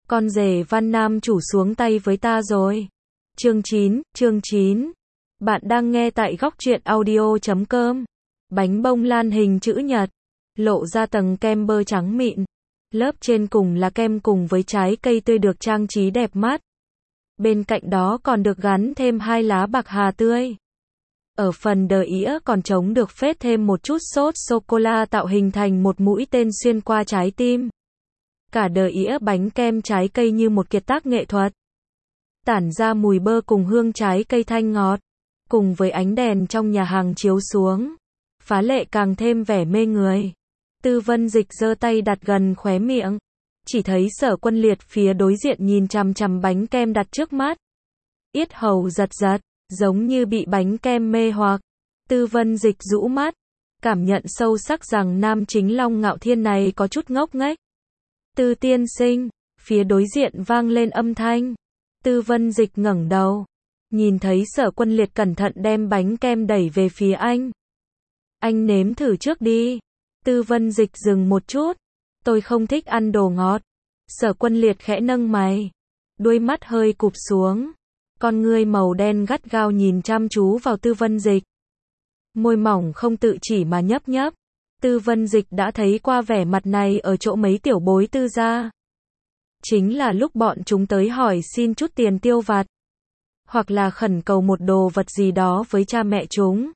Con rể Văn Nam chủ xuống tay với ta rồi. Chương 9. Bạn đang nghe tại góc truyện audio.com. Bánh bông lan hình chữ nhật, lộ ra tầng kem bơ trắng mịn. Lớp trên cùng là kem cùng với trái cây tươi được trang trí đẹp mắt. Bên cạnh đó còn được gắn thêm 2 lá bạc hà tươi. Ở phần đờ ĩa còn trống được phết thêm một chút sốt sô-cô-la tạo hình thành một mũi tên xuyên qua trái tim. Cả đờ ĩa bánh kem trái cây như một kiệt tác nghệ thuật. Tản ra mùi bơ cùng hương trái cây thanh ngọt. Cùng với ánh đèn trong nhà hàng chiếu xuống, phá lệ càng thêm vẻ mê người. Tư Vân Dịch giơ tay đặt gần khóe miệng. Chỉ thấy Sở Quân Liệt phía đối diện nhìn chằm chằm bánh kem đặt trước mắt. Yết hầu giật giật, giống như bị bánh kem mê hoặc. Tư Vân Dịch rũ mắt, cảm nhận sâu sắc rằng nam chính Long Ngạo Thiên này có chút ngốc nghếch. Tư tiên sinh, phía đối diện vang lên âm thanh. Tư Vân Dịch ngẩng đầu, nhìn thấy Sở Quân Liệt cẩn thận đem bánh kem đẩy về phía anh. Anh nếm thử trước đi. Tư Vân Dịch dừng một chút. Tôi không thích ăn đồ ngọt. Sở Quân Liệt khẽ nâng mày, đuôi mắt hơi cụp xuống. Con ngươi màu đen gắt gao nhìn chăm chú vào Tư Vân Dịch. Môi mỏng không tự chỉ mà nhấp nhấp. Tư Vân Dịch đã thấy qua vẻ mặt này ở chỗ mấy tiểu bối Tư gia. Chính là lúc bọn chúng tới hỏi xin chút tiền tiêu vặt, hoặc là khẩn cầu một đồ vật gì đó với cha mẹ chúng.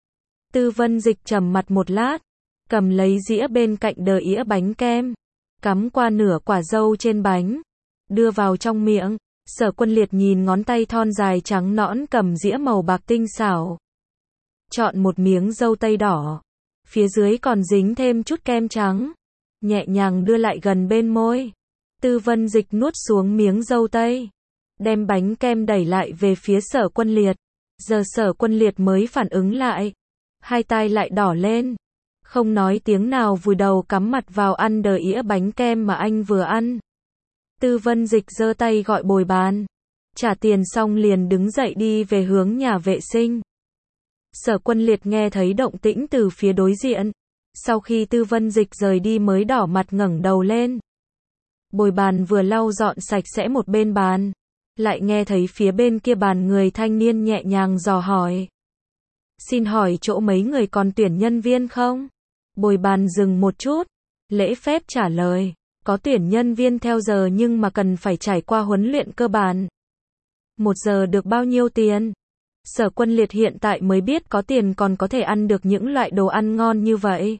Tư Vân Dịch trầm mặt một lát, cầm lấy dĩa bên cạnh đờ ĩa bánh kem, cắm qua nửa quả dâu trên bánh, đưa vào trong miệng. Sở Quân Liệt nhìn ngón tay thon dài trắng nõn cầm dĩa màu bạc tinh xảo. Chọn một miếng dâu tây đỏ, phía dưới còn dính thêm chút kem trắng, nhẹ nhàng đưa lại gần bên môi. Tư Vân Dịch nuốt xuống miếng dâu tây, đem bánh kem đẩy lại về phía Sở Quân Liệt. Giờ Sở Quân Liệt mới phản ứng lại, hai tai lại đỏ lên, không nói tiếng nào vùi đầu cắm mặt vào ăn đờ ĩa bánh kem mà anh vừa ăn. Tư Vân Dịch giơ tay gọi bồi bàn, trả tiền xong liền đứng dậy đi về hướng nhà vệ sinh. Sở Quân Liệt nghe thấy động tĩnh từ phía đối diện, sau khi Tư Vân Dịch rời đi mới đỏ mặt ngẩng đầu lên. Bồi bàn vừa lau dọn sạch sẽ một bên bàn, lại nghe thấy phía bên kia bàn người thanh niên nhẹ nhàng dò hỏi. Xin hỏi chỗ mấy người còn tuyển nhân viên không? Bồi bàn dừng một chút, lễ phép trả lời, có tuyển nhân viên theo giờ nhưng mà cần phải trải qua huấn luyện cơ bản. 1 giờ được bao nhiêu tiền? Sở Quân Liệt hiện tại mới biết có tiền còn có thể ăn được những loại đồ ăn ngon như vậy.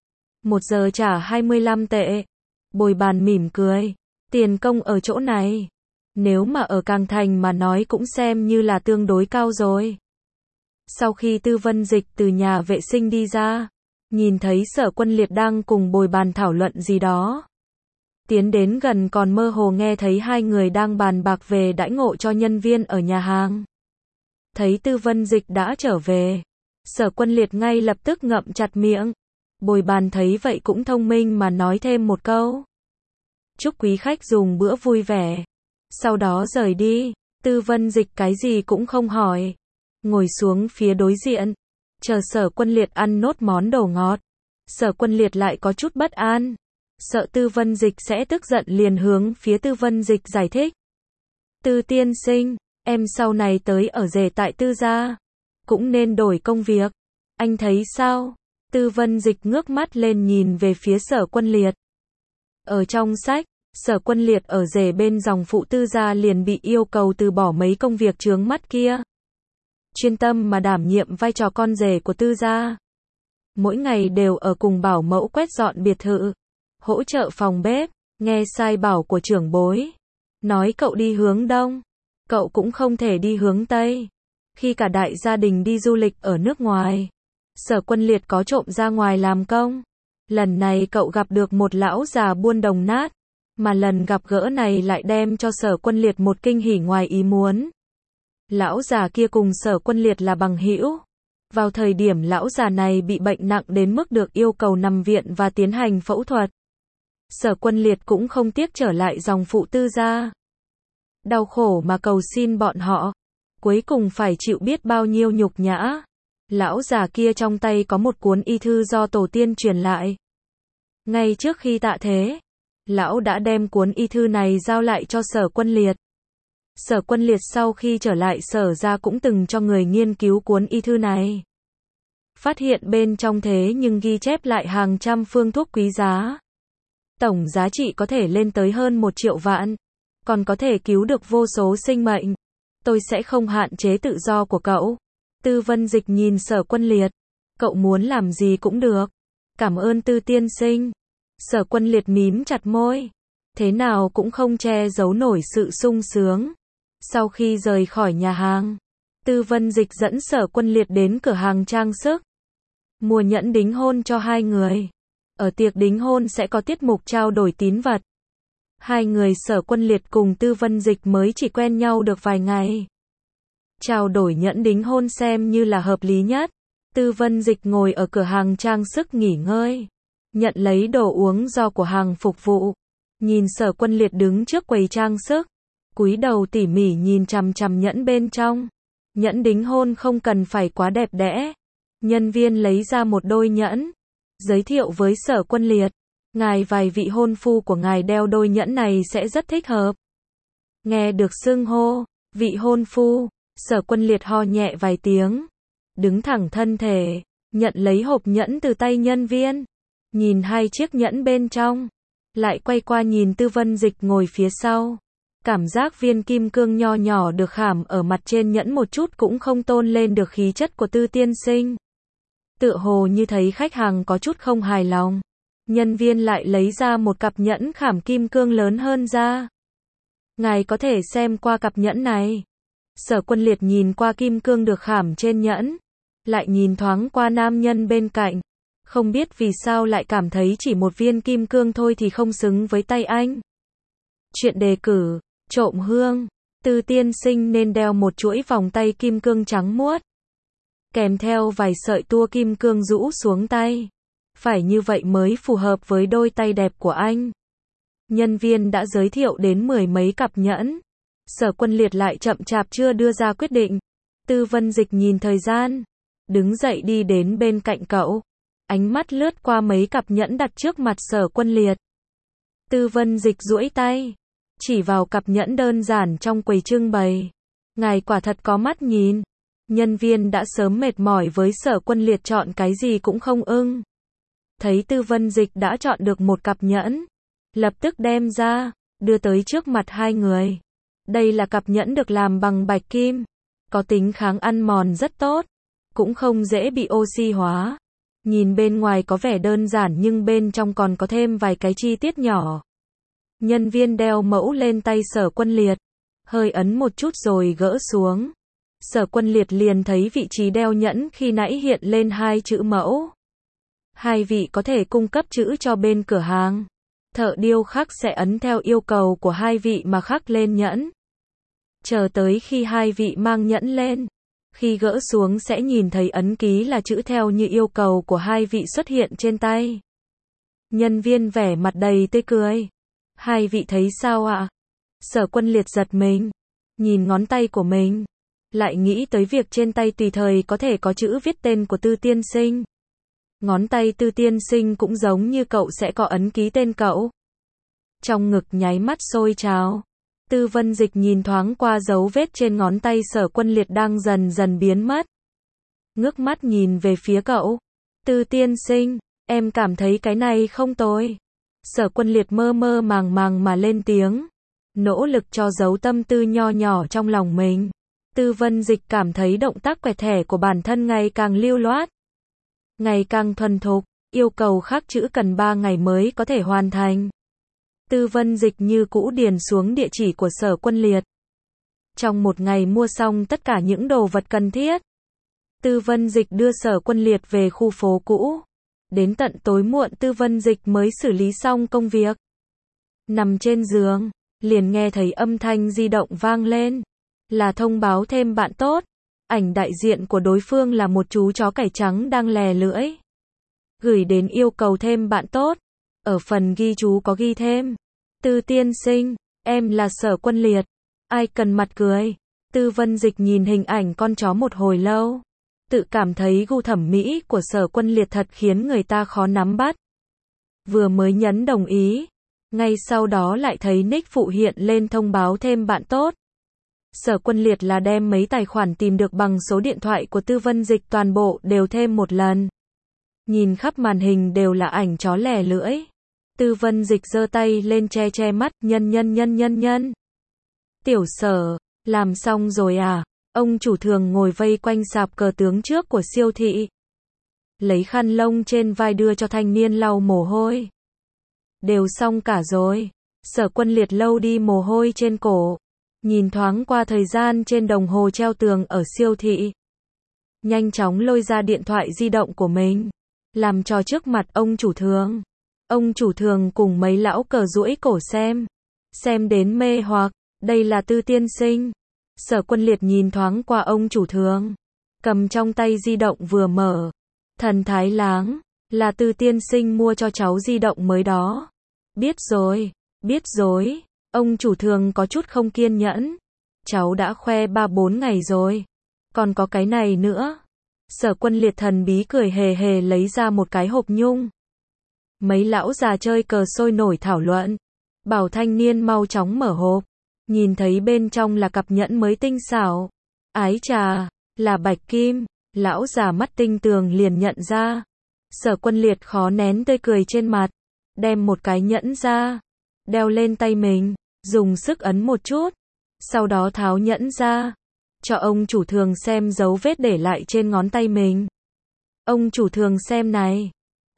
1 giờ trả 25 tệ. Bồi bàn mỉm cười, tiền công ở chỗ này, nếu mà ở Càng Thành mà nói cũng xem như là tương đối cao rồi. Sau khi Tư Vân Dịch từ nhà vệ sinh đi ra, nhìn thấy Sở Quân Liệt đang cùng bồi bàn thảo luận gì đó. Tiến đến gần còn mơ hồ nghe thấy hai người đang bàn bạc về đãi ngộ cho nhân viên ở nhà hàng. Thấy Tư Vân Dịch đã trở về, Sở Quân Liệt ngay lập tức ngậm chặt miệng. Bồi bàn thấy vậy cũng thông minh mà nói thêm một câu. Chúc quý khách dùng bữa vui vẻ. Sau đó rời đi. Tư Vân Dịch cái gì cũng không hỏi, ngồi xuống phía đối diện, chờ Sở Quân Liệt ăn nốt món đồ ngọt. Sở Quân Liệt lại có chút bất an, sợ Tư Vân Dịch sẽ tức giận liền hướng phía Tư Vân Dịch giải thích. Tư tiên sinh, em sau này tới ở rể tại Tư gia, cũng nên đổi công việc. Anh thấy sao? Tư Vân Dịch ngước mắt lên nhìn về phía Sở Quân Liệt. Ở trong sách, Sở Quân Liệt ở rể bên dòng phụ Tư gia liền bị yêu cầu từ bỏ mấy công việc chướng mắt kia, chuyên tâm mà đảm nhiệm vai trò con rể của Tư gia. Mỗi ngày đều ở cùng bảo mẫu quét dọn biệt thự, hỗ trợ phòng bếp, nghe sai bảo của trưởng bối. Nói cậu đi hướng đông, cậu cũng không thể đi hướng tây. Khi cả đại gia đình đi du lịch ở nước ngoài, Sở Quân Liệt có trộm ra ngoài làm công. Lần này cậu gặp được một lão già buôn đồng nát, mà lần gặp gỡ này lại đem cho Sở Quân Liệt một kinh hỉ ngoài ý muốn. Lão già kia cùng Sở Quân Liệt là bằng hữu. Vào thời điểm lão già này bị bệnh nặng đến mức được yêu cầu nằm viện và tiến hành phẫu thuật, Sở Quân Liệt cũng không tiếc trở lại dòng phụ Tư gia, đau khổ mà cầu xin bọn họ, cuối cùng phải chịu biết bao nhiêu nhục nhã. Lão già kia trong tay có một cuốn y thư do tổ tiên truyền lại. Ngay trước khi tạ thế, Lão đã đem cuốn y thư này giao lại cho Sở Quân Liệt. Sở Quân Liệt sau khi trở lại Sở ra cũng từng cho người nghiên cứu cuốn y thư này. Phát hiện bên trong thế nhưng ghi chép lại hàng trăm phương thuốc quý giá. Tổng giá trị có thể lên tới hơn 1 triệu vạn. Còn có thể cứu được vô số sinh mệnh. Tôi sẽ không hạn chế tự do của cậu. Tư Vân Dịch nhìn Sở Quân Liệt. Cậu muốn làm gì cũng được. Cảm ơn Tư tiên sinh. Sở Quân Liệt mím chặt môi. Thế nào cũng không che giấu nổi sự sung sướng. Sau khi rời khỏi nhà hàng, Tư Vân Dịch dẫn Sở Quân Liệt đến cửa hàng trang sức. Mua nhẫn đính hôn cho hai người. Ở tiệc đính hôn sẽ có tiết mục trao đổi tín vật. Hai người Sở Quân Liệt cùng Tư Vân Dịch mới chỉ quen nhau được vài ngày. Trao đổi nhẫn đính hôn xem như là hợp lý nhất. Tư Vân Dịch ngồi ở cửa hàng trang sức nghỉ ngơi. Nhận lấy đồ uống do của hàng phục vụ. Nhìn Sở Quân Liệt đứng trước quầy trang sức. Cúi đầu tỉ mỉ nhìn chằm chằm nhẫn bên trong. Nhẫn đính hôn không cần phải quá đẹp đẽ. Nhân viên lấy ra một đôi nhẫn. Giới thiệu với Sở Quân Liệt. Ngài vài vị hôn phu của ngài đeo đôi nhẫn này sẽ rất thích hợp. Nghe được xưng hô, vị hôn phu, Sở Quân Liệt ho nhẹ vài tiếng. Đứng thẳng thân thể, nhận lấy hộp nhẫn từ tay nhân viên. Nhìn hai chiếc nhẫn bên trong. Lại quay qua nhìn Tư Vân Dịch ngồi phía sau. Cảm giác viên kim cương nho nhỏ được khảm ở mặt trên nhẫn một chút cũng không tôn lên được khí chất của Tư tiên sinh. Tựa hồ như thấy khách hàng có chút không hài lòng. Nhân viên lại lấy ra một cặp nhẫn khảm kim cương lớn hơn ra. Ngài có thể xem qua cặp nhẫn này. Sở Quân Liệt nhìn qua kim cương được khảm trên nhẫn. Lại nhìn thoáng qua nam nhân bên cạnh. Không biết vì sao lại cảm thấy chỉ một viên kim cương thôi thì không xứng với tay anh. Chuyện đề cử, trộm hương. Tư tiên sinh nên đeo một chuỗi vòng tay kim cương trắng muốt. Kèm theo vài sợi tua kim cương rũ xuống tay. Phải như vậy mới phù hợp với đôi tay đẹp của anh. Nhân viên đã giới thiệu đến 10 mấy cặp nhẫn. Sở Quân Liệt lại chậm chạp chưa đưa ra quyết định. Tư Vân Dịch nhìn thời gian. Đứng dậy đi đến bên cạnh cậu. Ánh mắt lướt qua mấy cặp nhẫn đặt trước mặt Sở Quân Liệt. Tư Vân Dịch duỗi tay. Chỉ vào cặp nhẫn đơn giản trong quầy trưng bày. Ngài quả thật có mắt nhìn. Nhân viên đã sớm mệt mỏi với Sở Quân Liệt chọn cái gì cũng không ưng. Thấy Tư Vân Dịch đã chọn được một cặp nhẫn. Lập tức đem ra, đưa tới trước mặt hai người. Đây là cặp nhẫn được làm bằng bạch kim. Có tính kháng ăn mòn rất tốt. Cũng không dễ bị oxy hóa. Nhìn bên ngoài có vẻ đơn giản nhưng bên trong còn có thêm vài cái chi tiết nhỏ. Nhân viên đeo mẫu lên tay Sở Quân Liệt. Hơi ấn một chút rồi gỡ xuống. Sở Quân Liệt liền thấy vị trí đeo nhẫn khi nãy hiện lên hai chữ mẫu. Hai vị có thể cung cấp chữ cho bên cửa hàng. Thợ điêu khắc sẽ ấn theo yêu cầu của hai vị mà khắc lên nhẫn. Chờ tới khi hai vị mang nhẫn lên. Khi gỡ xuống sẽ nhìn thấy ấn ký là chữ theo như yêu cầu của hai vị xuất hiện trên tay. Nhân viên vẻ mặt đầy tươi cười. Hai vị thấy sao ạ? Sở Quân Liệt giật mình. Nhìn ngón tay của mình. Lại nghĩ tới việc trên tay tùy thời có thể có chữ viết tên của Tư tiên sinh. Ngón tay Tư tiên sinh cũng giống như cậu sẽ có ấn ký tên cậu. Trong ngực nháy mắt sôi trào. Tư Vân Dịch nhìn thoáng qua dấu vết trên ngón tay Sở Quân Liệt đang dần dần biến mất. Ngước mắt nhìn về phía cậu. Tư tiên sinh, em cảm thấy cái này không tồi. Sở Quân Liệt mơ mơ màng màng mà lên tiếng. Nỗ lực cho giấu tâm tư nho nhỏ trong lòng mình. Tư Vân Dịch cảm thấy động tác quẹt thẻ của bản thân ngày càng lưu loát. Ngày càng thuần thục, yêu cầu khắc chữ cần 3 ngày mới có thể hoàn thành. Tư Vân Dịch như cũ điền xuống địa chỉ của Sở Quân Liệt. Trong một ngày mua xong tất cả những đồ vật cần thiết. Tư Vân Dịch đưa Sở Quân Liệt về khu phố cũ. Đến tận tối muộn Tư Vân Dịch mới xử lý xong công việc. Nằm trên giường, liền nghe thấy âm thanh di động vang lên. Là thông báo thêm bạn tốt. Ảnh đại diện của đối phương là một chú chó cải trắng đang lè lưỡi. Gửi đến yêu cầu thêm bạn tốt. Ở phần ghi chú có ghi thêm. Tư tiên sinh, em là Sở Quân Liệt. Ai cần mặt cười. Tư Vân Dịch nhìn hình ảnh con chó một hồi lâu. Tự cảm thấy gu thẩm mỹ của Sở Quân Liệt thật khiến người ta khó nắm bắt. Vừa mới nhấn đồng ý. Ngay sau đó lại thấy nick phụ hiện lên thông báo thêm bạn tốt. Sở Quân Liệt là đem mấy tài khoản tìm được bằng số điện thoại của Tư Vân Dịch toàn bộ đều thêm một lần. Nhìn khắp màn hình đều là ảnh chó lẻ lưỡi. Tư Vân Dịch giơ tay lên che che mắt, nhân. Tiểu Sở, làm xong rồi à? Ông chủ thường ngồi vây quanh sạp cờ tướng trước của siêu thị. Lấy khăn lông trên vai đưa cho thanh niên lau mồ hôi. Đều xong cả rồi. Sở Quân Liệt lau đi mồ hôi trên cổ. Nhìn thoáng qua thời gian trên đồng hồ treo tường ở siêu thị. Nhanh chóng lôi ra điện thoại di động của mình. Làm trò trước mặt ông chủ thường. Ông chủ thường cùng mấy lão cờ duỗi cổ xem. Xem đến mê hoặc, đây là Tư tiên sinh. Sở Quân Liệt nhìn thoáng qua ông chủ thường. Cầm trong tay di động vừa mở. Thần thái láng, là Tư tiên sinh mua cho cháu di động mới đó. Biết rồi. Ông chủ thường có chút không kiên nhẫn. Cháu đã khoe 3-4 ngày rồi. Còn có cái này nữa. Sở Quân Liệt thần bí cười hề hề lấy ra một cái hộp nhung. Mấy lão già chơi cờ sôi nổi thảo luận. Bảo thanh niên mau chóng mở hộp. Nhìn thấy bên trong là cặp nhẫn mới tinh xảo. Ái chà, là bạch kim. Lão già mắt tinh tường liền nhận ra. Sở Quân Liệt khó nén tươi cười trên mặt. Đem một cái nhẫn ra. Đeo lên tay mình. Dùng sức ấn một chút. Sau đó tháo nhẫn ra. Cho ông chủ thường xem dấu vết để lại trên ngón tay mình. Ông chủ thường xem này.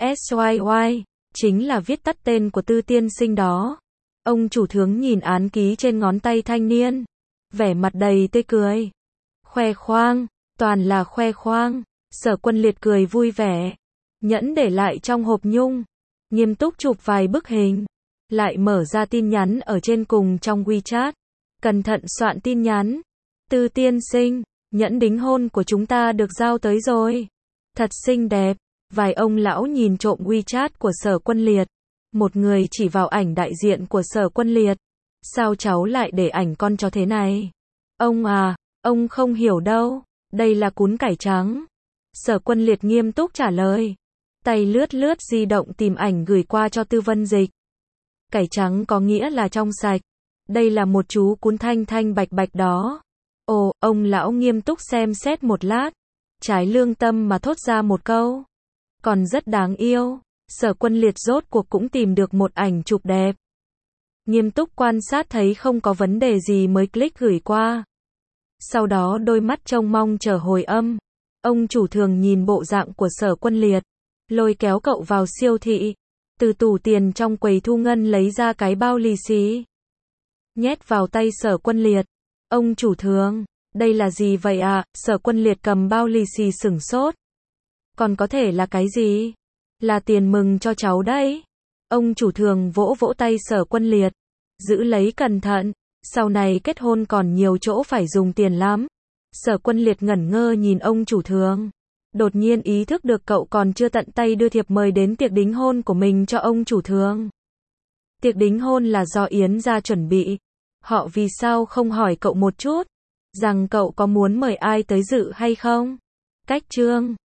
SYY. Chính là viết tắt tên của Tư tiên sinh đó. Ông chủ thường nhìn án ký trên ngón tay thanh niên. Vẻ mặt đầy tươi cười. Khoe khoang. Toàn là khoe khoang. Sở Quân Liệt cười vui vẻ. Nhẫn để lại trong hộp nhung. Nghiêm túc chụp vài bức hình. Lại mở ra tin nhắn ở trên cùng trong WeChat. Cẩn thận soạn tin nhắn. Tư tiên sinh, nhẫn đính hôn của chúng ta được giao tới rồi. Thật xinh đẹp. Vài ông lão nhìn trộm WeChat của Sở Quân Liệt. Một người chỉ vào ảnh đại diện của Sở Quân Liệt. Sao cháu lại để ảnh con cho thế này? Ông à, ông không hiểu đâu. Đây là cún cải trắng. Sở Quân Liệt nghiêm túc trả lời. Tay lướt di động tìm ảnh gửi qua cho Tư Vân Dịch. Cải trắng có nghĩa là trong sạch. Đây là một chú cún thanh bạch đó. Ồ, ông lão nghiêm túc xem xét một lát. Trái lương tâm mà thốt ra một câu. Còn rất đáng yêu. Sở Quân Liệt rốt cuộc cũng tìm được một ảnh chụp đẹp. Nghiêm túc quan sát thấy không có vấn đề gì mới click gửi qua. Sau đó đôi mắt trông mong chờ hồi âm. Ông chủ thường nhìn bộ dạng của Sở Quân Liệt. Lôi kéo cậu vào siêu thị. Từ tủ tiền trong quầy thu ngân lấy ra cái bao lì xì. Nhét vào tay Sở Quân Liệt. Ông chủ thường, đây là gì vậy ạ? Sở Quân Liệt cầm bao lì xì sửng sốt. Còn có thể là cái gì? Là tiền mừng cho cháu đấy. Ông chủ thường vỗ tay Sở Quân Liệt. Giữ lấy cẩn thận. Sau này kết hôn còn nhiều chỗ phải dùng tiền lắm. Sở Quân Liệt ngẩn ngơ nhìn ông chủ thường. Đột nhiên ý thức được cậu còn chưa tận tay đưa thiệp mời đến tiệc đính hôn của mình cho ông chủ thường. Tiệc đính hôn là do Yến gia chuẩn bị. Họ vì sao không hỏi cậu một chút, rằng cậu có muốn mời ai tới dự hay không? Cách chương